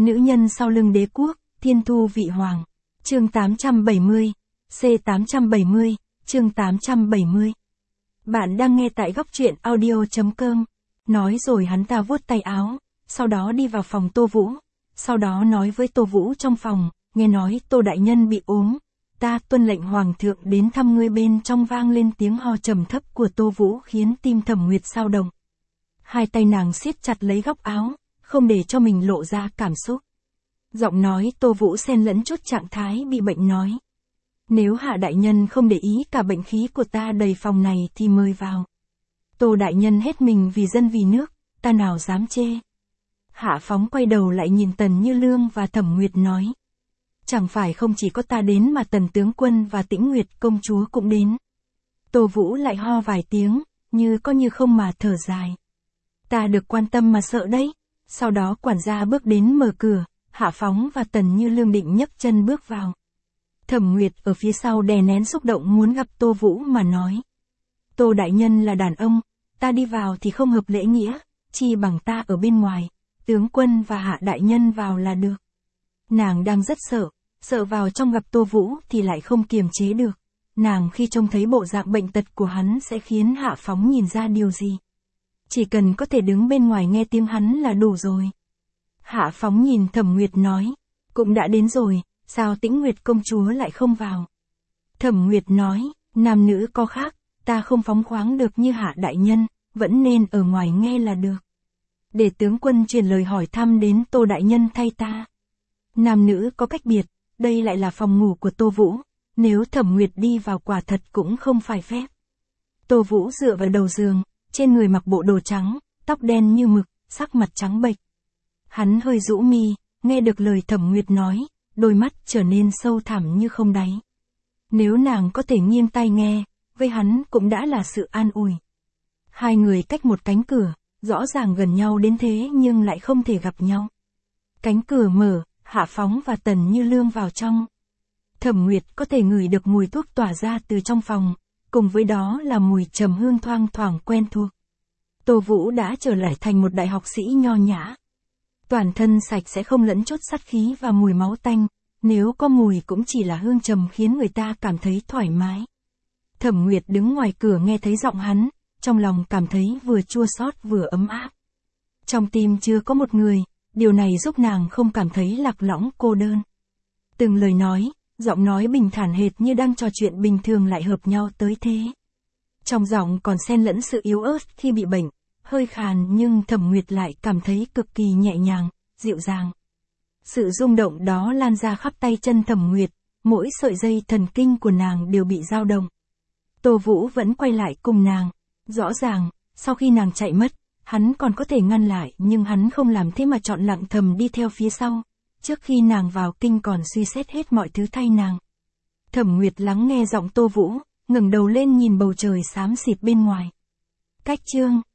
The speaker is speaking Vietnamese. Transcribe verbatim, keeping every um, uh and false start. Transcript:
Nữ nhân sau lưng đế quốc, thiên thu vị hoàng. Chương tám trăm bảy mươi, C tám trăm bảy mươi, chương tám trăm bảy mươi. Bạn đang nghe tại góc truyện audio chấm com. Nói rồi hắn ta vuốt tay áo, sau đó đi vào phòng Tô Vũ. Sau đó nói với Tô Vũ trong phòng, nghe nói Tô đại nhân bị ốm. Ta tuân lệnh hoàng thượng đến thăm ngươi. Bên trong vang lên tiếng ho trầm thấp của Tô Vũ khiến tim Thẩm Nguyệt xao động. Hai tay nàng siết chặt lấy góc áo, không để cho mình lộ ra cảm xúc. Giọng nói Tô Vũ xen lẫn chút trạng thái bị bệnh nói. Nếu hạ đại nhân không để ý cả bệnh khí của ta đầy phòng này thì mời vào. Tô đại nhân hết mình vì dân vì nước, ta nào dám chê. Hạ Phóng quay đầu lại nhìn Tần Như Lương và Thẩm Nguyệt nói. Chẳng phải không chỉ có ta đến mà Tần tướng quân và Tĩnh Nguyệt công chúa cũng đến. Tô Vũ lại ho vài tiếng, như có như không mà thở dài. Ta được quan tâm mà sợ đấy. Sau đó quản gia bước đến mở cửa, Hạ Phóng và Tần Như Lương định nhấc chân bước vào. Thẩm Nguyệt ở phía sau đè nén xúc động muốn gặp Tô Vũ mà nói. Tô đại nhân là đàn ông, ta đi vào thì không hợp lễ nghĩa, chi bằng ta ở bên ngoài, tướng quân và Hạ đại nhân vào là được. Nàng đang rất sợ, sợ vào trong gặp Tô Vũ thì lại không kiềm chế được. Nàng khi trông thấy bộ dạng bệnh tật của hắn sẽ khiến Hạ Phóng nhìn ra điều gì. Chỉ cần có thể đứng bên ngoài nghe tiếng hắn là đủ rồi. Hạ Phóng nhìn Thẩm Nguyệt nói, cũng đã đến rồi, sao Tĩnh Nguyệt công chúa lại không vào? Thẩm Nguyệt nói, nam nữ có khác, ta không phóng khoáng được như Hạ đại nhân, vẫn nên ở ngoài nghe là được. Để tướng quân truyền lời hỏi thăm đến Tô đại nhân thay ta. Nam nữ có cách biệt, đây lại là phòng ngủ của Tô Vũ, nếu Thẩm Nguyệt đi vào quả thật cũng không phải phép. Tô Vũ dựa vào đầu giường, trên người mặc bộ đồ trắng, tóc đen như mực, sắc mặt trắng bệch. Hắn hơi rũ mi, nghe được lời Thẩm Nguyệt nói, đôi mắt trở nên sâu thẳm như không đáy. Nếu nàng có thể nghiêng tai nghe, với hắn cũng đã là sự an ủi. Hai người cách một cánh cửa, rõ ràng gần nhau đến thế nhưng lại không thể gặp nhau. Cánh cửa mở, Hạ Phóng và Tần Như Lương vào trong. Thẩm Nguyệt có thể ngửi được mùi thuốc tỏa ra từ trong phòng, cùng với đó là mùi trầm hương thoang thoảng quen thuộc. Tô Vũ đã trở lại thành một đại học sĩ nho nhã. Toàn thân sạch sẽ không lẫn chút sát khí và mùi máu tanh, nếu có mùi cũng chỉ là hương trầm khiến người ta cảm thấy thoải mái. Thẩm Nguyệt đứng ngoài cửa nghe thấy giọng hắn, trong lòng cảm thấy vừa chua xót vừa ấm áp. Trong tim chưa có một người, điều này giúp nàng không cảm thấy lạc lõng cô đơn. Từng lời nói, giọng nói bình thản hệt như đang trò chuyện bình thường lại hợp nhau tới thế. Trong giọng còn xen lẫn sự yếu ớt khi bị bệnh, hơi khàn nhưng Thẩm Nguyệt lại cảm thấy cực kỳ nhẹ nhàng, dịu dàng. Sự rung động đó lan ra khắp tay chân Thẩm Nguyệt, mỗi sợi dây thần kinh của nàng đều bị dao động. Tô Vũ vẫn quay lại cùng nàng. Rõ ràng, sau khi nàng chạy mất, hắn còn có thể ngăn lại nhưng hắn không làm thế mà chọn lặng thầm đi theo phía sau. Trước khi nàng vào kinh còn suy xét hết mọi thứ thay nàng. Thẩm Nguyệt lắng nghe giọng Tô Vũ, ngẩng đầu lên nhìn bầu trời xám xịt bên ngoài. Cách chương